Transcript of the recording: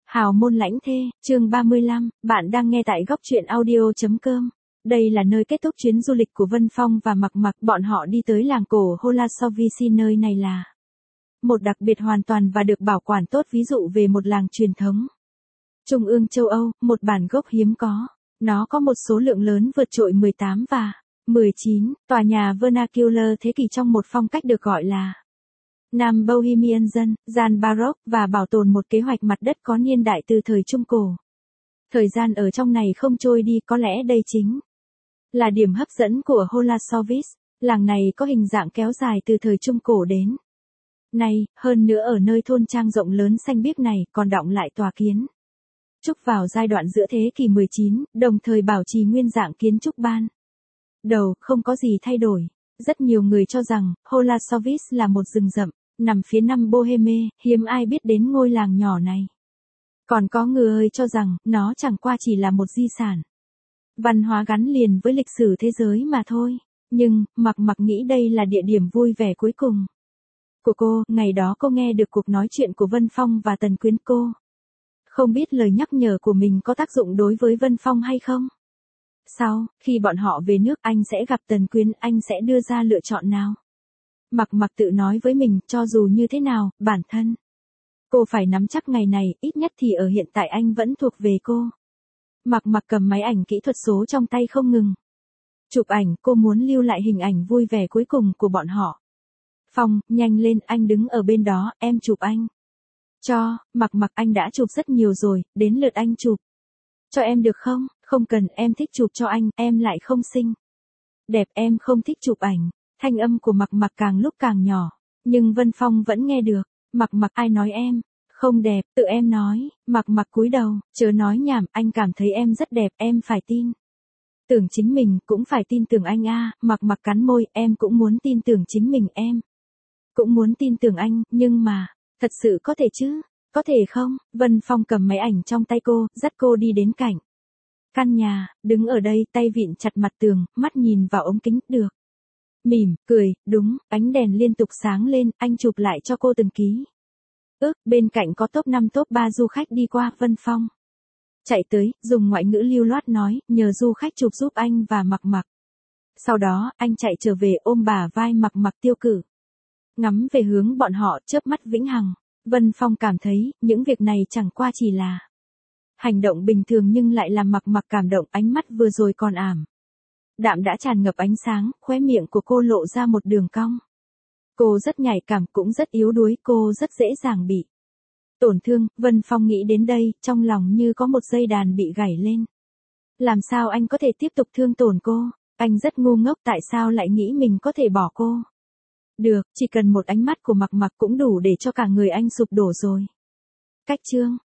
Hào môn lãnh thê, chương 35, bạn đang nghe tại góc truyện audio.com. Đây là nơi kết thúc chuyến du lịch của Vân Phong và Mặc Mặc, bọn họ đi tới làng cổ Holasovisi, nơi này là một đặc biệt hoàn toàn và được bảo quản tốt, ví dụ về một làng truyền thống. Trung ương châu Âu, một bản gốc hiếm có. Nó có một số lượng lớn vượt trội 18 và 19 tòa nhà vernacular thế kỷ trong một phong cách được gọi là Nam Bohemian gian Baroque, và bảo tồn một kế hoạch mặt đất có niên đại từ thời Trung Cổ. Thời gian ở trong này không trôi đi, có lẽ đây chính là điểm hấp dẫn của Holasovice. Làng này có hình dạng kéo dài từ thời Trung Cổ đến nay, hơn nữa ở nơi thôn trang rộng lớn xanh biếc này còn đọng lại tòa kiến trúc vào giai đoạn giữa thế kỷ 19, đồng thời bảo trì nguyên dạng kiến trúc ban đầu, không có gì thay đổi. Rất nhiều người cho rằng Holasovice là một rừng rậm nằm phía nam Boheme, hiếm ai biết đến ngôi làng nhỏ này. Còn có người cho rằng nó chẳng qua chỉ là một di sản văn hóa gắn liền với lịch sử thế giới mà thôi. Nhưng Mặc Mặc nghĩ đây là địa điểm vui vẻ cuối cùng của cô. Ngày đó cô nghe được cuộc nói chuyện của Vân Phong và Tần Quyến. Cô không biết lời nhắc nhở của mình có tác dụng đối với Vân Phong hay không. Sau khi bọn họ về nước, anh sẽ gặp Tần Quyến, anh sẽ đưa ra lựa chọn nào? Mặc Mặc tự nói với mình, cho dù như thế nào, bản thân cô phải nắm chắc ngày này, ít nhất thì ở hiện tại anh vẫn thuộc về cô. Mặc Mặc cầm máy ảnh kỹ thuật số trong tay không ngừng chụp ảnh, cô muốn lưu lại hình ảnh vui vẻ cuối cùng của bọn họ. Phong, nhanh lên, anh đứng ở bên đó, em chụp anh. Cho, Mặc Mặc, anh đã chụp rất nhiều rồi, đến lượt anh chụp cho em được không? Không cần, em thích chụp cho anh, em lại không xinh đẹp, em không thích chụp ảnh. Thanh âm của Mặc Mặc càng lúc càng nhỏ, nhưng Vân Phong vẫn nghe được. Mặc Mặc, ai nói em không đẹp, tự em nói. Mặc Mặc cúi đầu, chớ nói nhảm, anh cảm thấy em rất đẹp, em phải tin tưởng chính mình, cũng phải tin tưởng anh a. Mặc Mặc cắn môi, em cũng muốn tin tưởng chính mình, em cũng muốn tin tưởng anh, nhưng mà, thật sự có thể chứ? Có thể không? Vân Phong cầm máy ảnh trong tay cô, dắt cô đi đến cạnh căn nhà, đứng ở đây, tay vịn chặt mặt tường, mắt nhìn vào ống kính, được. Mỉm, cười, đúng, ánh đèn liên tục sáng lên, anh chụp lại cho cô từng ký bên cạnh có top 5 top 3 du khách đi qua. Vân Phong chạy tới, dùng ngoại ngữ lưu loát nói, nhờ du khách chụp giúp anh và Mặc Mặc. Sau đó, anh chạy trở về ôm bả vai Mặc Mặc, tiêu cử ngắm về hướng bọn họ, chớp mắt vĩnh hằng. Vân Phong cảm thấy, những việc này chẳng qua chỉ là hành động bình thường nhưng lại làm Mặc Mặc cảm động. Ánh mắt vừa rồi còn ảm đạm đã tràn ngập ánh sáng, khóe miệng của cô lộ ra một đường cong. Cô rất nhạy cảm, cũng rất yếu đuối, cô rất dễ dàng bị tổn thương. Vân Phong nghĩ đến đây, trong lòng như có một dây đàn bị gảy lên. Làm sao anh có thể tiếp tục thương tổn cô? Anh rất ngu ngốc, tại sao lại nghĩ mình có thể bỏ cô? Được, chỉ cần một ánh mắt của Mặc Mặc cũng đủ để cho cả người anh sụp đổ rồi. Cách chương